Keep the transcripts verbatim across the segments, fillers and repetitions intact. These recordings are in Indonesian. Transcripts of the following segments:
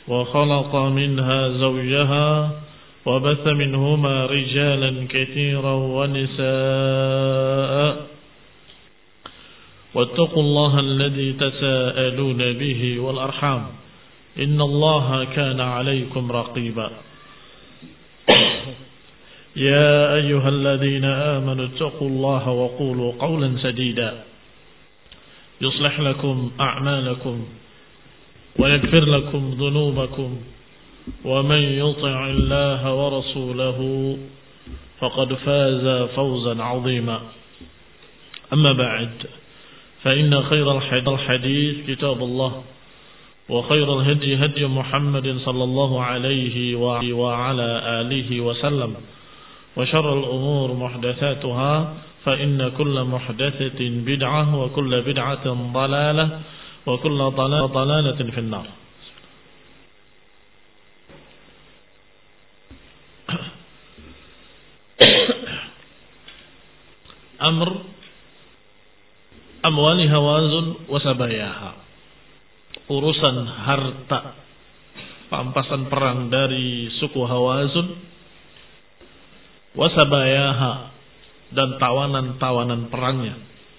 وخلق منها زوجها وبث منهما رجالا كثيرا ونساء واتقوا الله الذي تساءلون به والأرحام إن الله كان عليكم رقيبا يا أيها الذين آمنوا اتقوا الله وقولوا قولا سديدا يصلح لكم أعمالكم ويغفر لكم ذنوبكم ومن يطع الله ورسوله فقد فاز فوزا عظيما أما بعد فإن خير الحديث كتاب الله وخير الهدي هدي محمد صلى الله عليه وعلى آله وسلم وشر الأمور محدثاتها فإن كل محدثة بدعة وكل بدعة ضلالة وكل ضلالة في النار. أمر أموال هوازن وسباياها, urusan harta pampasan perang dari suku Hawazun, wasabayaha, dan tawanan-tawanan perangnya.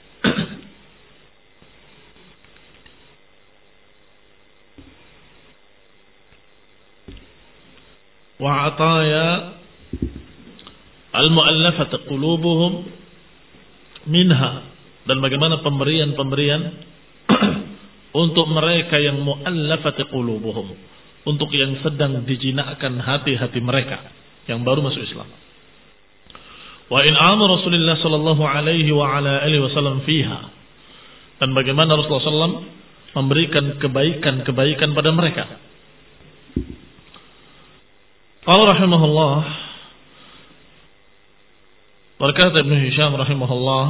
Wa ataya al-mu'allafat qulubuhum minha, dan bagaimana pemberian-pemberian untuk mereka yang mu'allafat qulubuhum, untuk yang sedang dijinakkan hati-hati mereka yang baru masuk Islam. Wa in'amu Rasulullah sallallahu alaihi wa ala alihi wasallam fiha, dan bagaimana Rasulullah sallallahu alaihi wasallam memberikan kebaikan-kebaikan pada mereka. Qala rahimahullah, berkata Ibnu Hisham rahimahullah,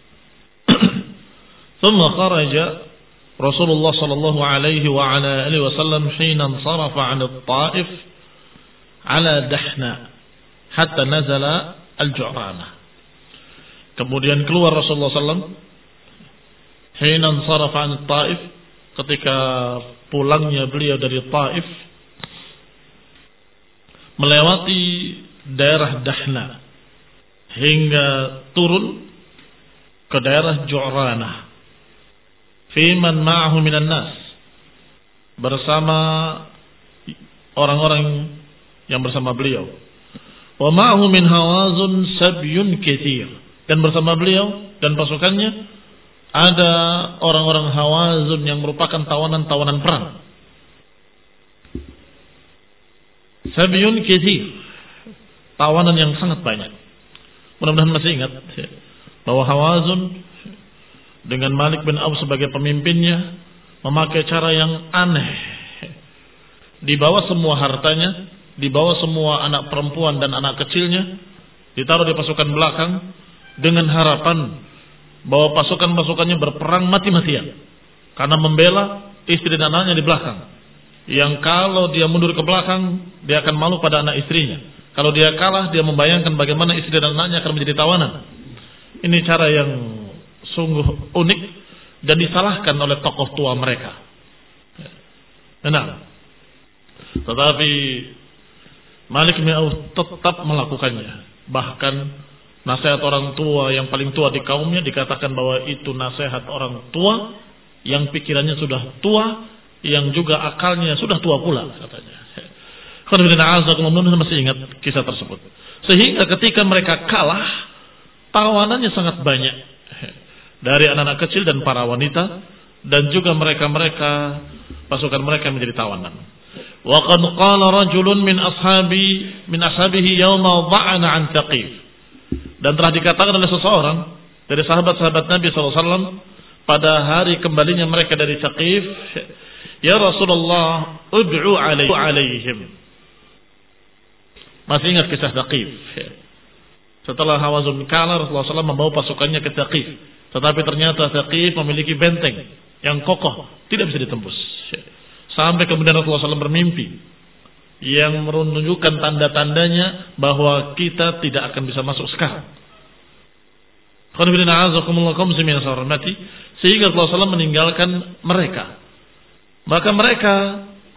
thumma kharaja Rasulullah sallallahu alaihi wa ala alihi wasallam hina insarafa 'an at-Taif 'ala Dahna hatta nazala al-Ju'ranah. Kemudian keluar Rasulullah sallallahu alaihi wasallam hina insarafa 'an at-Taif, ketika pulangnya beliau dari Taif, melewati daerah Dahna hingga turun ke daerah Ju'ranah. Fiman ma'ahu minan nas, bersama orang-orang yang bersama beliau. Wa ma'ahu min Hawazun sabyun katsir, dan bersama beliau dan pasukannya ada orang-orang Hawazun yang merupakan tawanan-tawanan perang. Sabyun katsir, tawanan yang sangat banyak. Mudah-mudahan masih ingat bahwa Hawazun dengan Malik bin Auf sebagai pemimpinnya memakai cara yang aneh. Dibawa semua hartanya, dibawa semua anak perempuan dan anak kecilnya, ditaruh di pasukan belakang dengan harapan bahwa pasukan-pasukannya berperang mati-matian karena membela istri dan anaknya di belakang. Yang kalau dia mundur ke belakang, dia akan malu pada anak istrinya. Kalau dia kalah, dia membayangkan bagaimana istri dan anaknya akan menjadi tawanan. Ini cara yang sungguh unik dan disalahkan oleh tokoh tua mereka. Nah, tetapi Malik bin Auf tetap melakukannya. Bahkan nasihat orang tua yang paling tua di kaumnya dikatakan bahwa itu nasihat orang tua yang pikirannya sudah tua, yang juga akalnya sudah tua pula, katanya. Khairuddin masih ingat kisah tersebut. Sehingga ketika mereka kalah, tawanannya sangat banyak, dari anak-anak kecil dan para wanita, dan juga mereka-mereka, pasukan mereka menjadi tawanan. Wa qad qala rajulun min ashabi min ashabihi yawma dha'ana an Thaqif, dan telah dikatakan oleh seseorang dari sahabat-sahabat Nabi sallallahu alaihi wasallam pada hari kembalinya mereka dari Thaqif, ya Rasulullah, ud'u alaihim. Masih ingat kisah Thaqif? Setelah Hawazun kalah, Rasulullah sallallahu alaihi wasallam membawa pasukannya ke Thaqif. Tetapi ternyata Thaqif memiliki benteng yang kokoh, tidak bisa ditembus. Sampai kemudian Rasulullah sallallahu alaihi wasallam bermimpi yang menunjukkan tanda-tandanya bahwa kita tidak akan bisa masuk sekarang. Sehingga Rasulullah sallallahu alaihi wasallam meninggalkan mereka. Maka mereka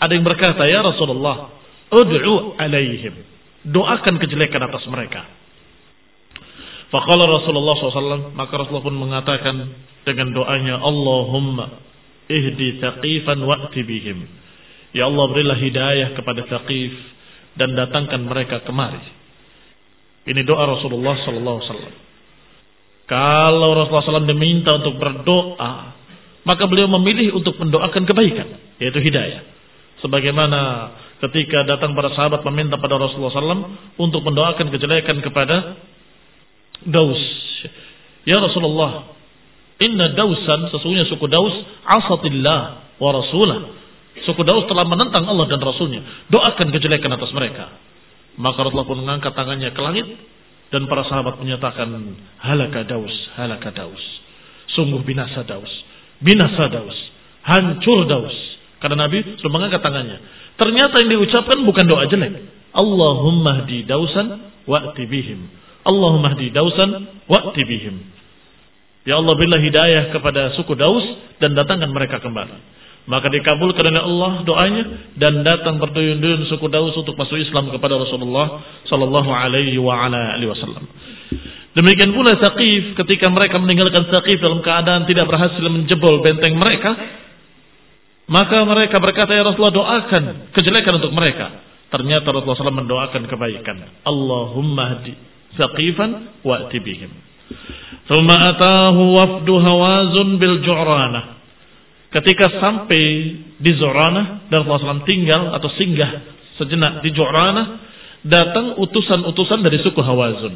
Ada yang berkata, ya Rasulullah, ud'u alaihim, doakan kejelekan atas mereka. Faqala Rasulullah shallallahu alaihi wasallam, maka Rasulullah pun mengatakan dengan doanya, Allahumma ihdi Thaqifan wa'ti bihim. Ya Allah, berilah hidayah kepada Thaqif dan datangkan mereka kemari. Ini doa Rasulullah shallallahu alaihi wasallam. Kalau Rasulullah shallallahu alaihi wasallam diminta untuk berdoa, maka beliau memilih untuk mendoakan kebaikan, yaitu hidayah. Sebagaimana ketika datang para sahabat meminta pada Rasulullah shallallahu alaihi wasallam untuk mendoakan kejelekan kepada Daus. Ya Rasulullah, inna Dausan, sesungguhnya suku Daus, asatillah wa rasulah. Suku Daus telah menentang Allah dan Rasulnya. Doakan kejelekan atas mereka. Maka Rasulullah pun mengangkat tangannya ke langit dan para sahabat menyatakan, halaka Daus, halaka Daus. Sungguh binasa Daus, binasa Daus, hancur Daus. Karena Nabi sudah mengangkat tangannya. Ternyata yang diucapkan bukan doa jelek. Allahumma hdi Dausan wa'ti bihim. Allahumma hdi Dausan wa'ti bihim. Ya Allah, berilah hidayah kepada suku Daus dan datangkan mereka kembali. Maka dikabulkan oleh Allah doanya dan datang berduyun-duyun suku Daus untuk masuk Islam kepada Rasulullah sallallahu alaihi wa ala alihi wasallam. Demikian pula Thaqif, ketika mereka meninggalkan Thaqif dalam keadaan tidak berhasil menjebol benteng mereka, maka mereka berkata, ya Rasulullah, doakan kejelekan untuk mereka. Ternyata Rasulullah shallallahu alaihi wasallam mendoakan kebaikan. Allahumma hdi Thaqifan wa'ti bihim. Thumma atahu wafdu Hawazun bil Ju'ranah. Ketika sampai di Ju'ranah dan Rasulullah shallallahu alaihi wasallam tinggal atau singgah sejenak di Ju'ranah, datang utusan-utusan dari suku Hawazun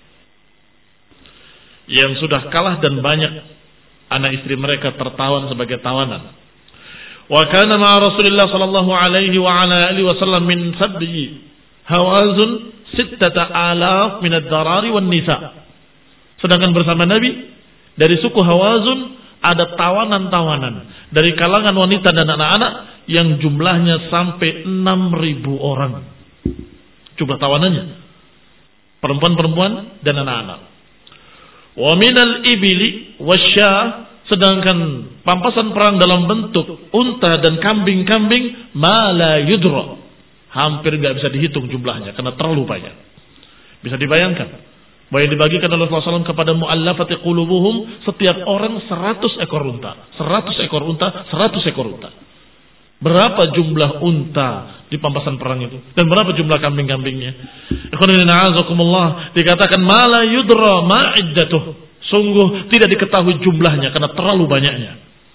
yang sudah kalah dan banyak anak istri mereka tertawan sebagai tawanan. Wa kana ma'a Rasulillah sallallahu alaihi wa ala alihi wasallam min sabbi Hawazun sittata alaf min ad-darari wan nisa. Sedangkan bersama Nabi dari suku Hawazun ada tawanan-tawanan dari kalangan wanita dan anak-anak yang jumlahnya sampai enam ribu orang. Jumlah tawanannya, perempuan-perempuan dan anak-anak. Wa minal ibili wasya, sedangkan pampasan perang dalam bentuk unta dan kambing-kambing, ma la yudra, hampir nggak bisa dihitung jumlahnya karena terlalu banyak. Bisa dibayangkan bahwa yang dibagikan oleh Rasulullah shallallahu alaihi wasallam kepada mu'allafati qulubuhum, setiap orang seratus ekor unta, seratus ekor unta, seratus ekor unta. Berapa jumlah unta di pampasan perang itu dan berapa jumlah kambing-kambingnya? Dikatakan ma la yudra ma iddatuh, sungguh tidak diketahui jumlahnya karena terlalu banyaknya.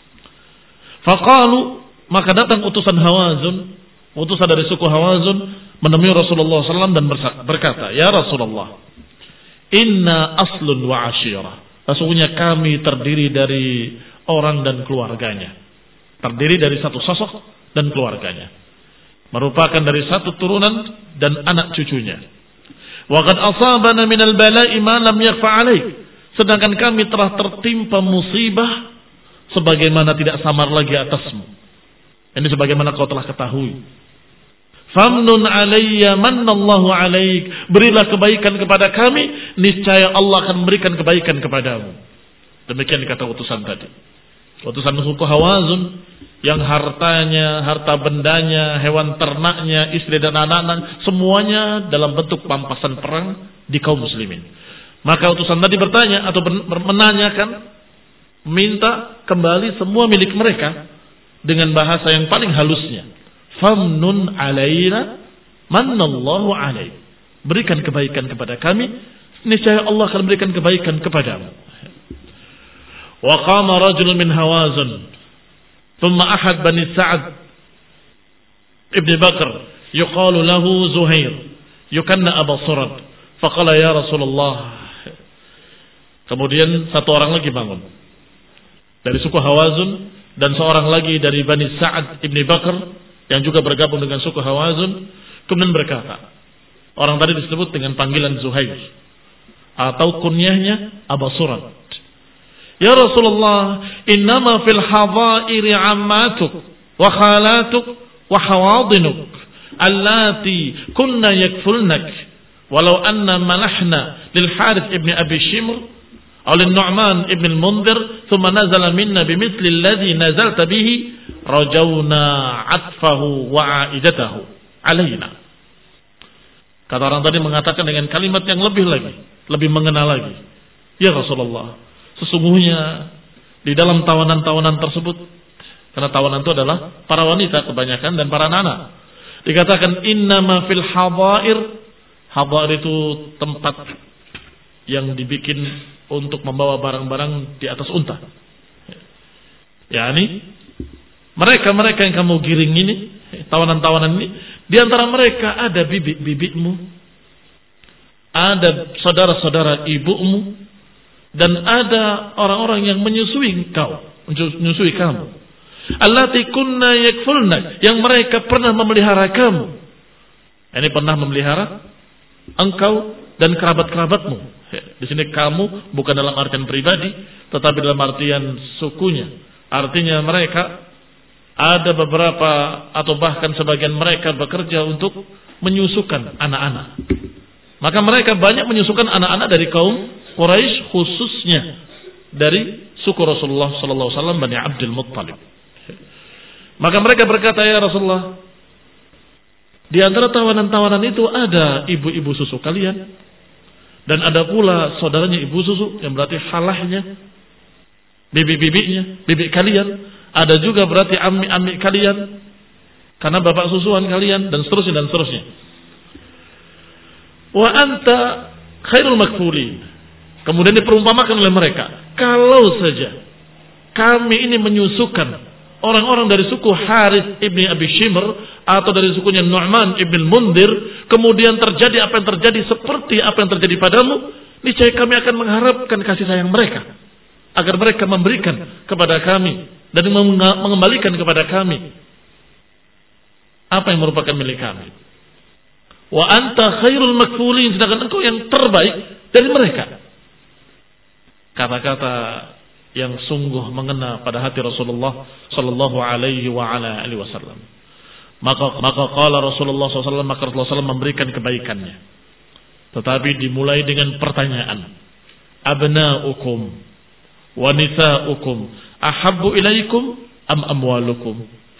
Faqalu, maka datang utusan Hawazun, utusan dari suku Hawazun menemui Rasulullah shallallahu alaihi wasallam dan berkata, ya Rasulullah, inna aslun wa ashirah, sesungguhnya kami terdiri dari orang dan keluarganya, terdiri dari satu sosok dan keluarganya, merupakan dari satu turunan dan anak cucunya. Wa qad asabana minal bala'i ma lam yakhfa 'alaik, sedangkan kami telah tertimpa musibah sebagaimana tidak samar lagi atasmu. Ini sebagaimana kau telah ketahui. Famnun alayya manallahu alaik, berilah kebaikan kepada kami, niscaya Allah akan memberikan kebaikan kepadamu. Demikian kata utusan tadi. Utusan suku Hawazun yang hartanya, harta bendanya, hewan ternaknya, istri dan anak-anak, semuanya dalam bentuk pampasan perang di kaum muslimin. Maka utusan tadi bertanya atau menanyakan, minta kembali semua milik mereka dengan bahasa yang paling halusnya. Famnun alaina manallahu alaik, berikan kebaikan kepada kami, niscaya Allah akan berikan kebaikan kepadamu. Wa qama rajulun min Hawazun thumma ahad bani Sa'ad ibn Bakr yuqalu lahu Zuhair yukanna Abu Surad, faqala ya Rasulullah. Kemudian satu orang lagi bangun dari suku Hawazun dan seorang lagi dari Bani Sa'ad ibn Bakr yang juga bergabung dengan suku Hawazun, kemudian berkata, orang tadi disebut dengan panggilan Zuhair atau kunyahnya Abu Surad. Ya Rasulullah, innama fil hadairi ammatuk wa khalatuk wa hawadinuk allati kunna yakfulnak walau anna malahna lil Harith ibn Abi Shimr oleh Nu'man ibn al-Mundhir, "Tsumma nazala minna bimithli alladhi nazalta bihi, rajawna 'atfahu wa 'aidatahu 'alaina." Kata orang tadi mengatakan dengan kalimat yang lebih lagi, lebih mengena lagi. "Ya Rasulullah, sesungguhnya di dalam tawanan-tawanan tersebut," karena tawanan itu adalah para wanita kebanyakan dan para anak, dikatakan innama fil hadair, hadair itu tempat yang dibikin untuk membawa barang-barang di atas unta. Yani mereka-mereka yang kamu giring ini, tawanan-tawanan ini, di antara mereka ada bibit-bibitmu, ada saudara-saudara ibumu, dan ada orang-orang yang menyusui kau, menyusui kamu. Allati kunna yakfulna, yang mereka pernah memelihara kamu. Ini pernah memelihara engkau dan kerabat-kerabatmu. Di sini kamu bukan dalam artian pribadi, tetapi dalam artian sukunya. Artinya mereka ada beberapa atau bahkan sebagian mereka bekerja untuk menyusukan anak-anak. Maka mereka banyak menyusukan anak-anak dari kaum Quraisy, khususnya dari suku Rasulullah sallallahu alaihi wasallam Bani Abdul Muttalib. Maka mereka berkata, "Ya Rasulullah, di antara tawanan-tawanan itu ada ibu-ibu susu kalian, dan ada pula saudaranya ibu susu, yang berarti halahnya, bibi-bibinya, bibi kalian. Ada juga berarti ammi-ammi kalian, karena bapak susuan kalian, dan seterusnya dan seterusnya. Wa anta khairul makfulin." Kemudian diperumpamakan oleh mereka, kalau saja kami ini menyusukan orang-orang dari suku Harith ibni Abi Shimr atau dari sukunya Nu'man ibn Mundhir, kemudian terjadi apa yang terjadi seperti apa yang terjadi padamu, niscaya kami akan mengharapkan kasih sayang mereka, agar mereka memberikan kepada kami dan mengembalikan kepada kami apa yang merupakan milik kami. Wa anta khairul makfulin, sedangkan engkau yang terbaik dari mereka. Kata-kata yang sungguh mengena pada hati Rasulullah sallallahu alaihi wa ala alihi wasallam. Maka maka qala Rasulullah sallallahu alaihi wasallam, maka Rasulullah sallallahu alaihi wasallam memberikan kebaikannya. Tetapi dimulai dengan pertanyaan. Abna'ukum wa nisa'ukum ahabbu ilaikum am amwalukum?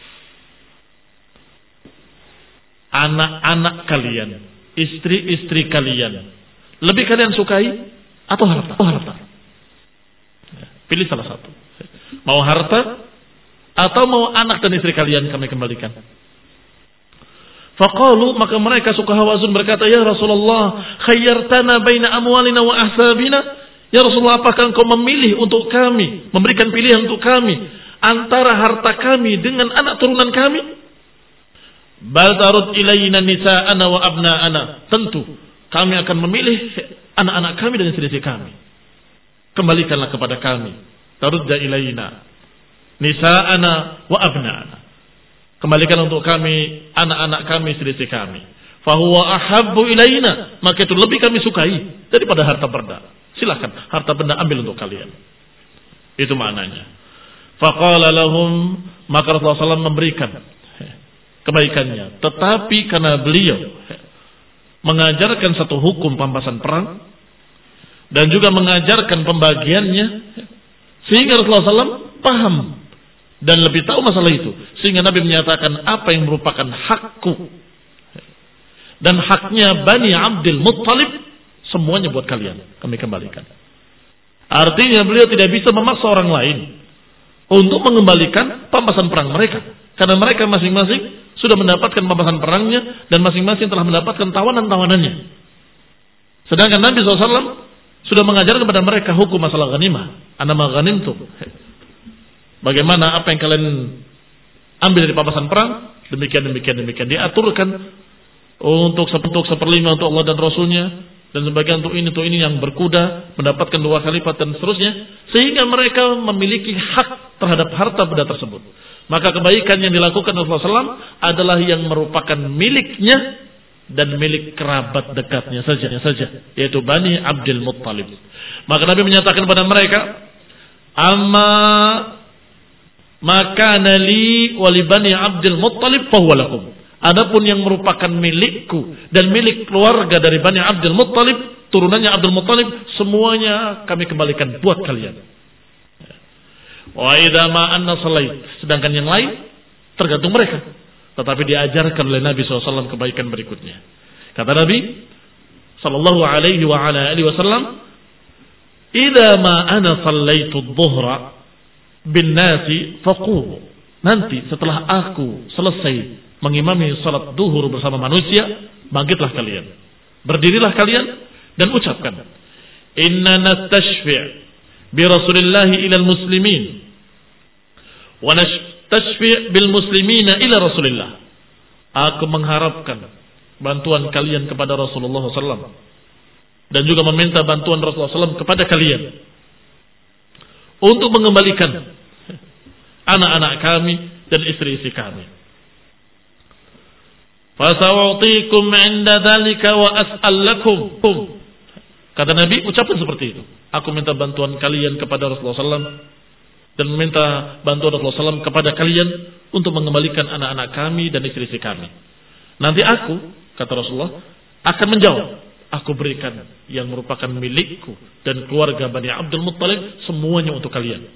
Anak-anak kalian, istri-istri kalian, lebih kalian sukai atau harta? Oh, harta. Pilih salah satu. Mau harta atau mau anak dan istri kalian kami kembalikan. Faqalu, maka mereka suka hawazun berkata, "Ya Rasulullah, khayyartana baina amwalina wa ahsabina." Ya Rasulullah, apakah engkau memilih untuk kami, memberikan pilihan untuk kami antara harta kami dengan anak turunan kami? Bal tarud ilayna nisa'ana wa abna'ana. Tentu kami akan memilih anak-anak kami dan istri-istri kami. Kembalikanlah kepada kami. Tarudda ilayna nisa'ana wa abna'ana. Kembalikan untuk kami anak-anak kami, istri-istri kami. Fahuwa ahabbu ilayna, maka itu lebih kami sukai daripada harta benda. Silakan, harta benda ambil untuk kalian. Itu maknanya. Faqala lahum, maka Rasulullah sallallahu alaihi wasallam memberikan kebaikannya. Tetapi karena beliau mengajarkan satu hukum pampasan perang dan juga mengajarkan pembagiannya, sehingga Rasulullah sallallahu alaihi wasallam paham dan lebih tahu masalah itu, sehingga Nabi menyatakan apa yang merupakan hakku dan haknya Bani Abdul Muttalib, semuanya buat kalian, kami kembalikan. Artinya beliau tidak bisa memaksa orang lain untuk mengembalikan pampasan perang mereka, karena mereka masing-masing sudah mendapatkan pampasan perangnya dan masing-masing telah mendapatkan tawanan-tawanannya. Sedangkan Nabi shallallahu alaihi wasallam sudah mengajarkan kepada mereka hukum masalah ghanimah. Anama ghanimtum. Bagaimana apa yang kalian ambil dari pampasan perang, demikian demikian demikian diaturkan untuk sepertuk seperlima untuk Allah dan Rasulnya, dan sebagian untuk ini untuk ini yang berkuda mendapatkan dua kali lipat dan seterusnya, sehingga mereka memiliki hak terhadap harta benda tersebut. Maka kebaikan yang dilakukan Rasulullah shallallahu alaihi wasallam adalah yang merupakan miliknya dan milik kerabat dekatnya saja, saja, yaitu Bani Abdul Muttalib. Maka Nabi menyatakan kepada mereka, "Amma maka nali wali Bani Abdul Muttalib fahuwa lakum." Adapun yang merupakan milikku dan milik keluarga dari Bani Abdul Muttalib, turunannya Abdul Muttalib, semuanya kami kembalikan buat kalian. Wa idza ma anna salait, sedangkan yang lain tergantung mereka. Tetapi diajarkan oleh Nabi shallallahu alaihi wasallam kebaikan berikutnya. Kata Nabi sallallahu alaihi wa ala alihi wasallam, idza ma ana sallaitu adh-dhuhra bin nasi faqum. Nanti setelah aku selesai mengimami salat duhur bersama manusia, bangkitlah kalian, berdirilah kalian dan ucapkan, inna nastashfi' bi Rasulillahi ila al-muslimin wa nastashfi' bil muslimina ila Rasulillah. Aku mengharapkan bantuan kalian kepada Rasulullah sallallahu alaihi wasallam dan juga meminta bantuan Rasulullah sallallahu alaihi wasallam kepada kalian untuk mengembalikan anak-anak kami dan istri-istri kami. Fasawatikum 'inda dzalika wa as'al lakum. Kata Nabi, ucapkan seperti itu. Aku minta bantuan kalian kepada Rasulullah sallallahu alaihi wasallam dan minta bantuan Rasulullah sallallahu alaihi wasallam kepada kalian untuk mengembalikan anak-anak kami dan istri-istri kami. Nanti aku, kata Rasulullah, akan menjawab. Aku berikan yang merupakan milikku dan keluarga Bani Abdul Muttalib semuanya untuk kalian.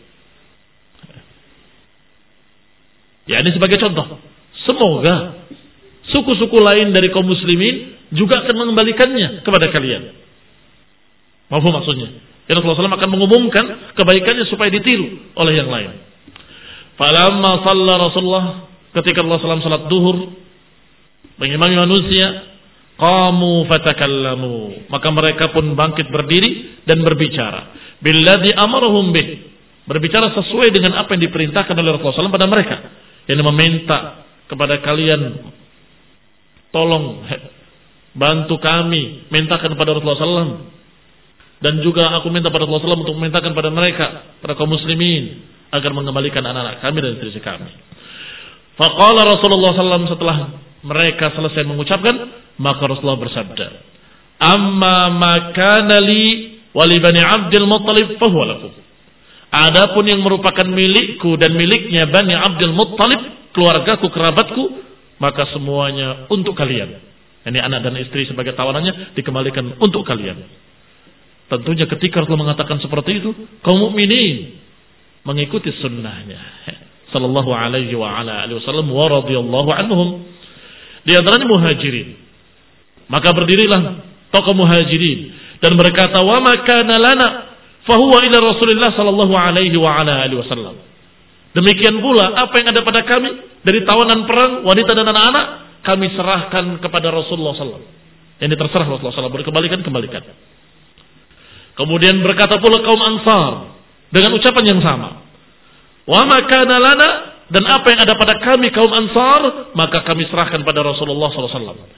Ya, ini sebagai contoh. Semoga suku-suku lain dari kaum muslimin juga akan mengembalikannya kepada kalian. Maafum maksudnya. Ya, Rasulullah sallallahu alaihi wasallam akan mengumumkan kebaikannya supaya ditiru oleh yang lain. Falamma shalla Rasulullah, ketika Rasulullah sallallahu alaihi wasallam salat duhur mengimami manusia, qamu fatakallamu, maka mereka pun bangkit berdiri dan berbicara. Billadzi amarahum bih, berbicara sesuai dengan apa yang diperintahkan oleh Rasulullah sallallahu alaihi wasallam pada mereka, yang meminta kepada kalian, tolong bantu kami, mintakan kepada Rasulullah sallallahu alaihi wasallam, dan juga aku minta pada Rasulullah sallallahu alaihi wasallam untuk memintakan pada mereka, para kaum muslimin, agar mengembalikan anak-anak kami dan istri kami. Faqala Rasulullah sallallahu alaihi wasallam, setelah mereka selesai mengucapkan, maka Rasulullah bersabda, amma ma kana li wa li Bani Abdul Muttalib fa huwa lakum. Adapun yang merupakan milikku dan miliknya Bani Abdul Muttalib, keluargaku, kerabatku, maka semuanya untuk kalian. Ini anak dan istri sebagai tawanannya dikembalikan untuk kalian. Tentunya ketika Rasulullah mengatakan seperti itu, kaum mukminin mengikuti sunnahnya sallallahu alaihi wa ala alihi wasallam wa radhiyallahu anhum. Di antaranya muhajirin. Maka berdirilah tokoh muhajirin dan berkata, wa ma kana lana fa huwa ila Rasulillah sallallahu alaihi wa ala alihi wasallam. Demikian pula apa yang ada pada kami dari tawanan perang, wanita dan anak-anak, kami serahkan kepada Rasulullah sallallahu alaihi wasallam. Ini terserah Rasulullah sallallahu alaihi wasallam, berkembalikan kembalikan. Kemudian berkata pula kaum Ansar dengan ucapan yang sama, wa ma kana lana, dan apa yang ada pada kami kaum Ansar, maka kami serahkan pada Rasulullah sallallahu alaihi wasallam.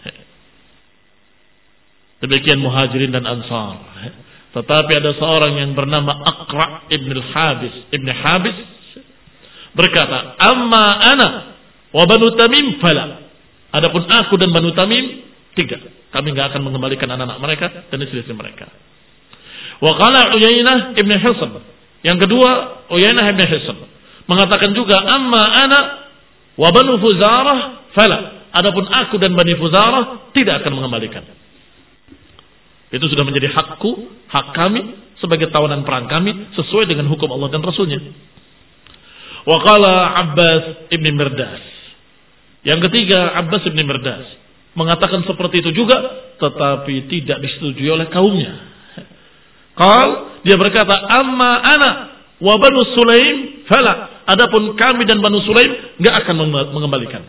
Demikian muhajirin dan Ansar. Tetapi ada seorang yang bernama Aqra ibn al-Habis ibn Habis berkata, amma ana wa Banu Tamim fala. Adapun aku dan Banu Tamim, tiga, kami enggak akan mengembalikan anak-anak mereka dan istri-istri mereka. Wa qala Uyainah ibn Hisn, yang kedua Uyainah ibn Hisn mengatakan juga, amma ana wa Banu Fuzarah fala. Adapun aku dan Bani Fuzarah tidak akan mengembalikan. Itu sudah menjadi hakku, hak kami sebagai tawanan perang kami sesuai dengan hukum Allah dan Rasulnya. Wa qala Abbas ibn Mirdas, yang ketiga Abbas ibn Mirdas mengatakan seperti itu juga, tetapi tidak disetujui oleh kaumnya. Qal, dia berkata, amma ana wa Banu Sulaim fala. Adapun kami dan Banu Sulaim enggak akan mengembalikan.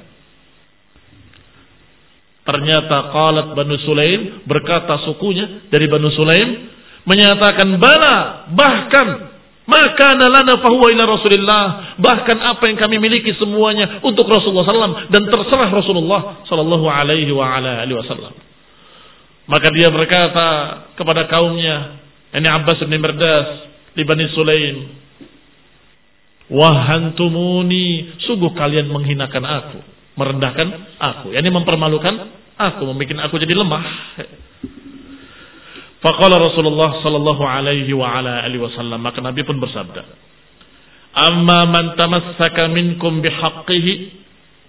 Ternyata qalat Banu Sulaim, berkata sukunya dari Banu Sulaim, menyatakan bala, bahkan maka lana fahuwa ila Rasulillah, bahkan apa yang kami miliki semuanya untuk Rasulullah sallallahu alaihi wasallam dan terserah Rasulullah sallallahu alaihi wa ala alihi wasallam. Maka dia berkata kepada kaumnya, ini Abbas bin Mirdas di Bani Sulaim, wahantumuni, sungguh kalian menghinakan aku, merendahkan aku, yakni mempermalukan aku, membuat aku jadi lemah. Faqala Rasulullah sallallahu alaihi wa ala alihi wasallam, maka Nabi pun bersabda, amma man tamassaka minkum bihaqqihi,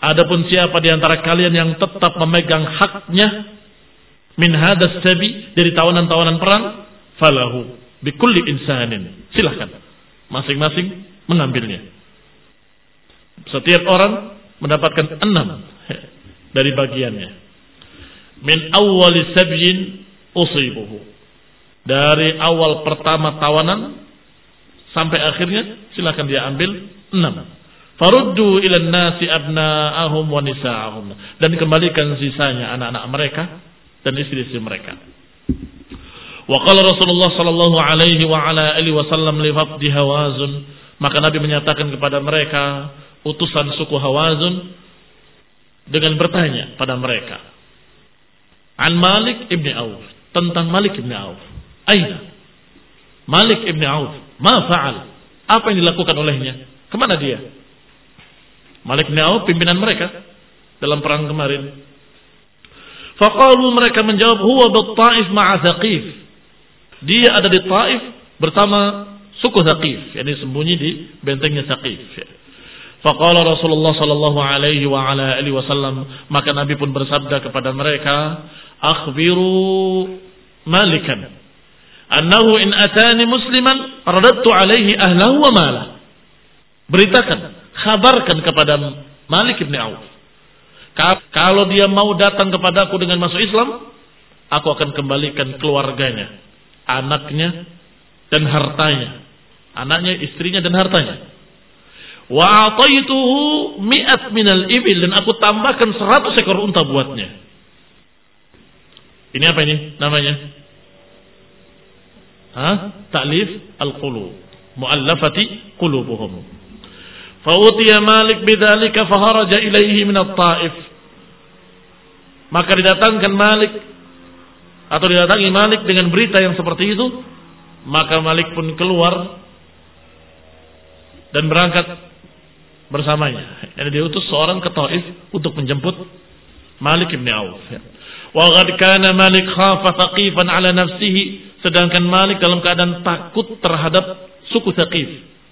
Adapun siapa di antara kalian yang tetap memegang haknya min hadas sabi, dari tawanan-tawanan perang, falahu bikulli insanin, silahkan masing-masing mengambilnya. Setiap orang mendapatkan enam dari bagiannya. Min awwali sabyin usibuhu, dari awal pertama tawanan sampai akhirnya silahkan dia ambil enam. Faruddu ilan nasi abna'ahum wa nisa'ahum, dan kembalikan sisanya anak-anak mereka dan istri-istri mereka. Wa qala Rasulullah sallallahu alaihi wa ala alihi wasallam li faqdi Hawazun, maka Nabi menyatakan kepada mereka, utusan suku Hawazun, dengan bertanya pada mereka, an Malik ibn Auf, tentang Malik ibn Auf. Aina Malik ibn Auf, ma fa'al, apa yang dilakukan olehnya, kemana dia? Malik ibn Auf pimpinan mereka dalam perang kemarin. Faqalu, mereka menjawab, huwa bit-Taif ma'a Thaqif, dia ada di Taif bersama suku Thaqif, yakni sembunyi di bentengnya Thaqif. Faqala Rasulullah sallallahu alaihi wa ala alihi wasallam, maka Nabi pun bersabda kepada mereka, akhbiru Malikan annahu in atani musliman radadtu alaihi ahlahu wa malah. Beritakan, khabarkan kepada Malik ibn Auf, kalau dia mau datang kepadaku dengan masuk Islam, aku akan kembalikan keluarganya, anaknya dan hartanya, anaknya, istrinya dan hartanya. Wa a'taituhu mi'at minal ibil, dan aku tambahkan seratus ekor unta buatnya. Ini apa ini namanya? Hah? Ta'lif al-qulub, mu'allafati qulubuhum. Fa'utiya Malik bidzalika faharaja ilaihi min at-Taif, maka didatangkan Malik atau didatangi Malik dengan berita yang seperti itu, maka Malik pun keluar dan berangkat bersamanya. Jadi diutus seorang ke Taif untuk menjemput Malik ibn Auf. Wa qad kana Malik khafa Thaqifan ala nafsihi, sedangkan Malik dalam keadaan takut terhadap suku Thaqif.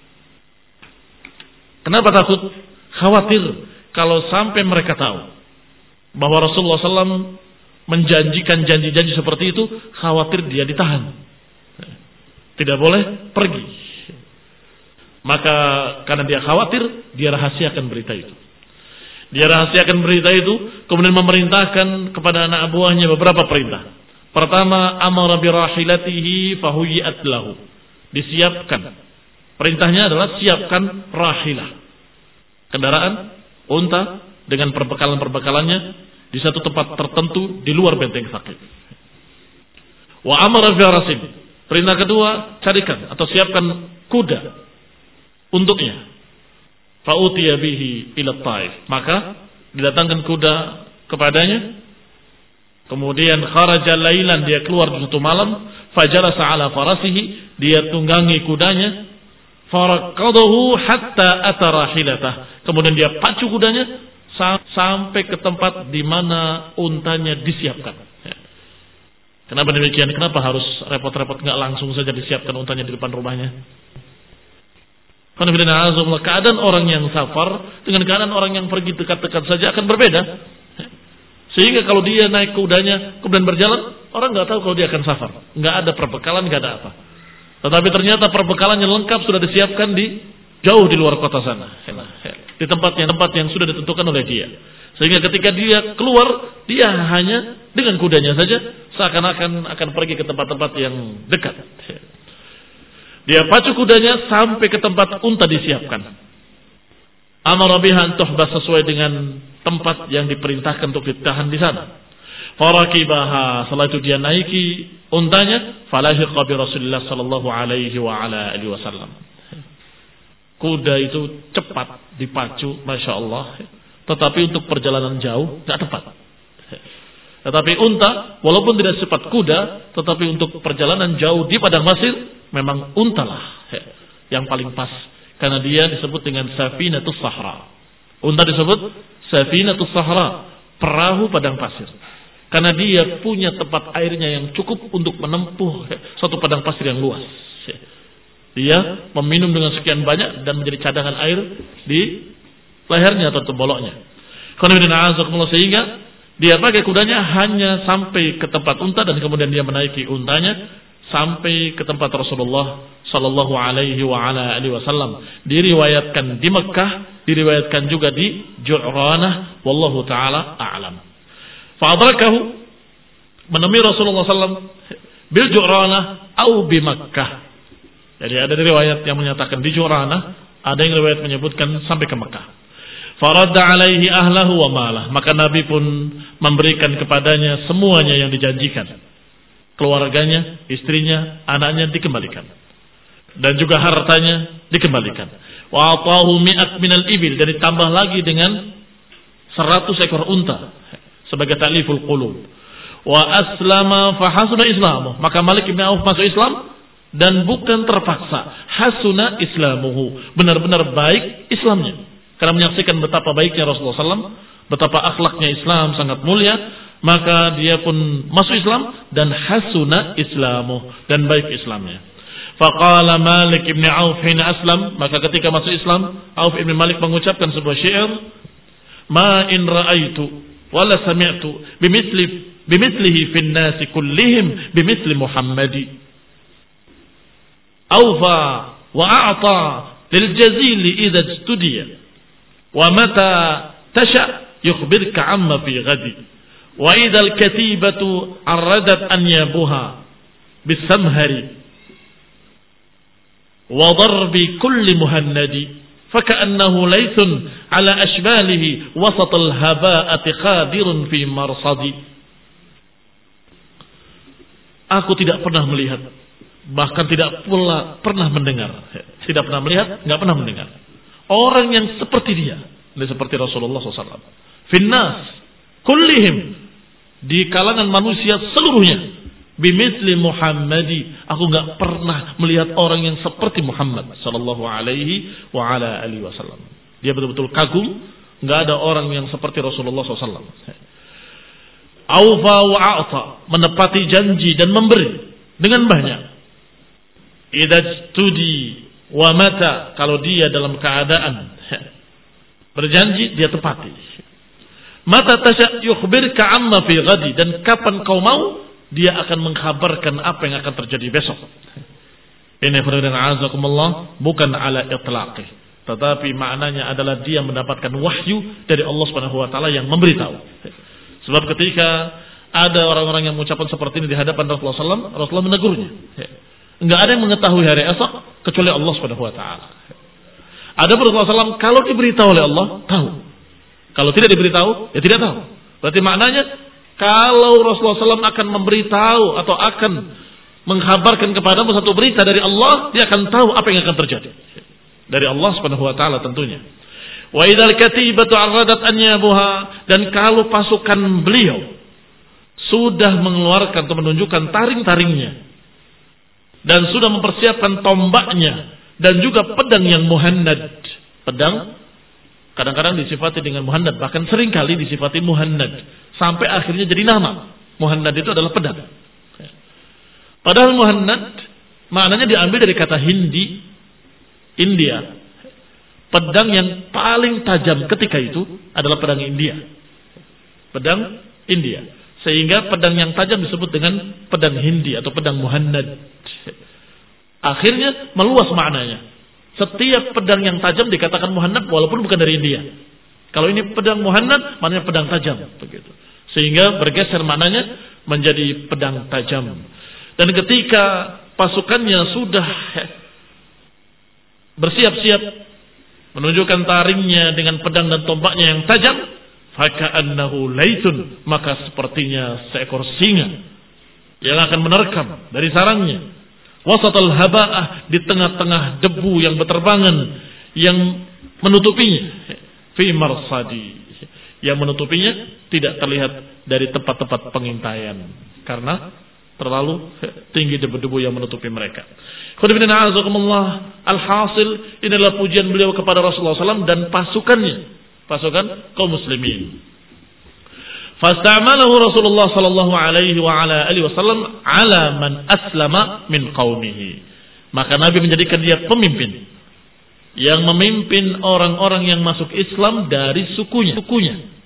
Kenapa takut? Khawatir kalau sampai mereka tahu bahwa Rasulullah sallallahu alaihi wasallam menjanjikan janji-janji seperti itu, khawatir dia ditahan, tidak boleh pergi. Maka karena dia khawatir, dia rahasiakan berita itu. Dia rahasiakan berita itu, kemudian memerintahkan kepada anak buahnya beberapa perintah. Pertama, amara bi rahilatihi fahuyi'at lahu, disiapkan. Perintahnya adalah siapkan rahilah, kendaraan unta dengan perbekalan-perbekalannya di satu tempat tertentu di luar benteng Thaqif. Wa amara bi rasin, perintah kedua, carikan atau siapkan kuda untuknya. Fa'utiya bihi ila Taif, maka didatangkan kuda kepadanya. Kemudian kharaja lailan, dia keluar di suatu malam, fajalasa ala farasihi, dia tunggangi kudanya, faraqadahu hatta atarahilatah, kemudian dia pacu kudanya sampai ke tempat di mana untanya disiapkan. Kenapa demikian? Kenapa harus repot-repot, enggak langsung saja disiapkan untanya di depan rumahnya? Keadaan orang yang safar dengan keadaan orang yang pergi dekat-dekat saja akan berbeda. Sehingga kalau dia naik kudanya kemudian berjalan, orang nggak tahu kalau dia akan safar. Nggak ada perbekalan, nggak ada apa. Tetapi ternyata perbekalannya lengkap, sudah disiapkan di jauh di luar kota sana, di tempat yang tempat yang sudah ditentukan oleh dia. Sehingga ketika dia keluar, dia hanya dengan kudanya saja, seakan-akan akan pergi ke tempat-tempat yang dekat. Dia pacu kudanya sampai ke tempat unta disiapkan. Amara biha an tuhbas, sesuai dengan tempat yang diperintahkan untuk ditahan di sana. Farakibaha, setelah itu dia naiki untanya, falahiqa bi Rasulillah sallallahu alaihi wa ala alihi wasallam. Kuda itu cepat dipacu, Masya Allah, tetapi untuk perjalanan jauh tidak tepat. Tetapi unta, walaupun tidak cepat kuda, tetapi untuk perjalanan jauh di padang pasir, memang untalah yang paling pas. Karena dia disebut dengan Safinatus Sahra. Unta disebut Safinatus Sahra, perahu padang pasir. Karena dia punya tempat airnya yang cukup untuk menempuh suatu padang pasir yang luas. Dia meminum dengan sekian banyak dan menjadi cadangan air di lehernya atau temboloknya. Sehingga dia pakai kudanya hanya sampai ke tempat unta dan kemudian dia menaiki untanya sampai ke tempat Rasulullah sallallahu alaihi wa ala alihi wasallam. Diriwayatkan di Mekah, diriwayatkan juga di Ju'ranah, wallahu taala a'lam. Fa'adrakahu, menemui Rasulullah sallallahu alaihi wasallam bil Ju'ranah au bi Makkah. Jadi ada riwayat yang menyatakan di Ju'ranah, ada yang riwayat menyebutkan sampai ke Mekah. Faradda alaihi ahlahu wa malah, maka Nabi pun memberikan kepadanya semuanya yang dijanjikan. Keluarganya, istrinya, anaknya dikembalikan. Dan juga hartanya dikembalikan. Wa atahu mi'at minal ibil, dan ditambah lagi dengan seratus ekor unta sebagai ta'liful qulub. Wa aslama fa hasuna islamuh, maka Malik bin Auf masuk Islam dan bukan terpaksa. Hasuna islamuhu, benar-benar baik Islamnya. Karena menyaksikan betapa baiknya Rasulullah sallallahu alaihi wasallam, betapa akhlaknya Islam sangat mulia, maka dia pun masuk Islam dan hasuna islamuh, dan baik Islamnya. Faqala Malik bin Auf hina aslam, maka ketika masuk Islam, Auf bin Malik mengucapkan sebuah syair, ma in ra'aitu wala sami'tu bimithli bimithlihi fin nasi kullihim bimithli Muhammadi. Awfa wa a'ta lil jazili idza studiya wa mata tasha yukhbirka amma fi ghadi wa idza al katibatu arradat an yabuha bisamhari wa darbi kulli muhannadi faka'annahu laythun ala ashbalihi wasat al haba'ati khadirun fi marsadi. Aku tidak pernah melihat, bahkan tidak pula pernah mendengar, tidak pernah melihat, enggak pernah mendengar orang yang seperti dia, seperti Rasulullah sallallahu alaihi wasallam. Finnas kullihim, di kalangan manusia seluruhnya, bimithli Muhammadi, aku enggak pernah melihat orang yang seperti Muhammad sallallahu alaihi wa ala alihi wasallam. Dia betul-betul kagum, enggak ada orang yang seperti Rasulullah sallallahu alaihi wasallam. Aufa wa a'ta, menepati janji dan memberi dengan banyak. Idza studi wa mata, kalau dia dalam keadaan berjanji dia tepati. Mata tasya yukhbirka amma fi ghadi, dan kapan kau mau dia akan mengkhabarkan apa yang akan terjadi besok. Ini khairan azakumullah, bukan ala itlaqih, tetapi maknanya adalah dia mendapatkan wahyu dari Allah Subhanahu wa taala yang memberitahu. Sebab ketika ada orang-orang yang mengucapkan seperti ini di hadapan Rasulullah sallallahu alaihi wasallam, Rasulullah menegurnya. Enggak ada yang mengetahui hari esok kecuali Allah Subhanahu wa taala. Ada Rasulullah sallallahu alaihi wasallam kalau diberitahu oleh Allah tahu. Kalau tidak diberitahu ya tidak tahu. Berarti maknanya kalau Rasulullah sallallahu alaihi wasallam akan memberitahu atau akan mengkhabarkan kepadamu satu berita dari Allah, dia akan tahu apa yang akan terjadi. Dari Allah Subhanahu wa taala tentunya. Wa idzal katibatu arradat an yabuha, dan kalau pasukan beliau sudah mengeluarkan atau menunjukkan taring-taringnya dan sudah mempersiapkan tombaknya dan juga pedang yang muhannad. Pedang kadang-kadang disifati dengan muhannad, bahkan seringkali disifati muhannad sampai akhirnya jadi nama. Muhannad itu adalah pedang. Padahal muhannad maknanya diambil dari kata Hindi, India. Pedang yang paling tajam ketika itu adalah pedang India. Pedang India. Sehingga pedang yang tajam disebut dengan pedang Hindi atau pedang muhannad. Akhirnya meluas maknanya. Setiap pedang yang tajam dikatakan muhannad walaupun bukan dari India. Kalau ini pedang muhannad, maknanya pedang tajam, begitu. Sehingga bergeser maknanya menjadi pedang tajam. Dan ketika pasukannya sudah bersiap-siap menunjukkan taringnya dengan pedang dan tombaknya yang tajam, faka'annahu laitun, maka sepertinya seekor singa yang akan menerkam dari sarangnya, wasatal haba'ah, di tengah-tengah debu yang berterbangan yang menutupinya, fi marsadi, yang menutupinya tidak terlihat dari tempat-tempat pengintaian karena terlalu tinggi debu-debu yang menutupi mereka. Alhasil ini adalah pujian beliau kepada Rasulullah sallallahu alaihi wasallam dan pasukannya, pasukan kaum muslimin. Fasta'malahu Rasulullah sallallahu alaihi wa ala alihi wasallam ala man aslama min qaumihi. Maka Nabi menjadikan dia pemimpin yang memimpin orang-orang yang masuk Islam dari sukunya. Sukunya.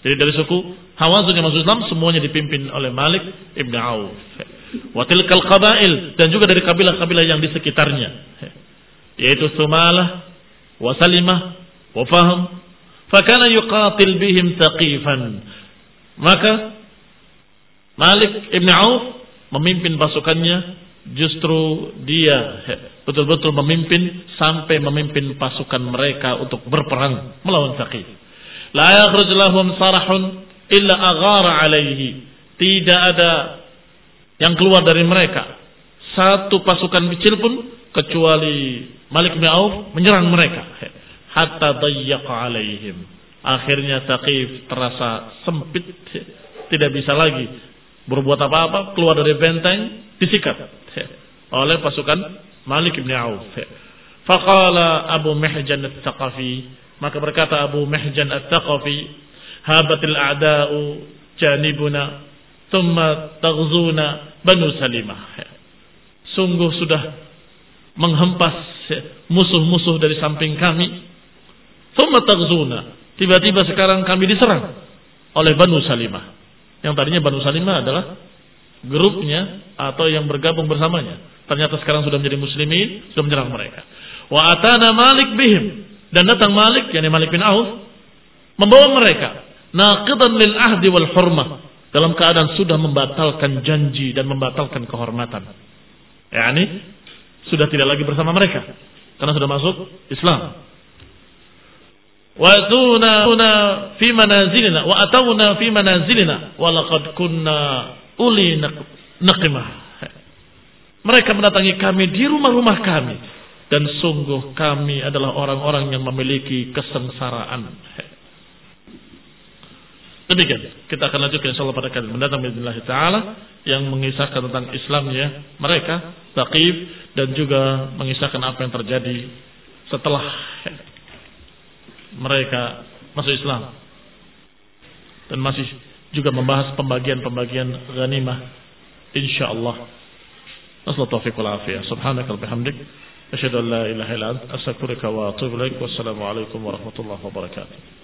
Jadi dari suku Hawazin yang masuk Islam semuanya dipimpin oleh Malik ibn Auf. Wa tilkal qabail, dan juga dari kabilah-kabilah yang di sekitarnya, yaitu Sumalah wa Salimah wa Fahm. Fakana yuqatil bihim Thaqifan. Maka Malik ibn Auf memimpin pasukannya, justru dia betul-betul memimpin sampai memimpin pasukan mereka untuk berperang melawan Thaqif. La yakhruj lahum sarahun illa aghara alaihi. Tidak ada yang keluar dari mereka satu pasukan kecil pun kecuali Malik bin Auf menyerang mereka. Hatta dayyaqa alaihim. Akhirnya Thaqif terasa sempit, tidak bisa lagi berbuat apa-apa, keluar dari benteng, disikat oleh pasukan Malik bin Auf. Faqala Abu Mihjan Ats-Tsaqafi, maka berkata Abu Mihjan Ats-Tsaqafi, habatil a'da'u janibuna thumma taghzuna Banu Salimah. Sungguh sudah menghempas musuh-musuh dari samping kami. Thumma taghzuna, tiba-tiba sekarang kami diserang oleh Banu Salimah. Yang tadinya Banu Salimah adalah grupnya atau yang bergabung bersamanya. Ternyata sekarang sudah menjadi muslimin, sudah menyerang mereka. Wa atana Malik bihim, dan datang Malik, yakni Malik bin Auf, membawa mereka naqidan lil ahdi wal hurmah, dalam keadaan sudah membatalkan janji dan membatalkan kehormatan. yakni sudah tidak lagi bersama mereka karena sudah masuk Islam. Wa atuna fi manazilina wa atawna fi manazilina wa laqad kunna uli naqimah. Mereka mendatangi kami di rumah-rumah kami, dan sungguh kami adalah orang-orang yang memiliki kesengsaraan. Demikian, kita akan lanjutkan insyaallah pada kali mendatang bismillah taala yang mengisahkan tentang Islamnya mereka Thaqif, dan juga mengisahkan apa yang terjadi setelah mereka masuk Islam, dan masih juga membahas pembagian-pembagian ghanimah insyaallah. Nasallahu taufiq wal afiyah. Subhanaka wa bihamdik asyhadu an la ilaha illa anta astaghfiruka wa atubu ilaik. Wassalamu alaikum warahmatullahi wabarakatuh.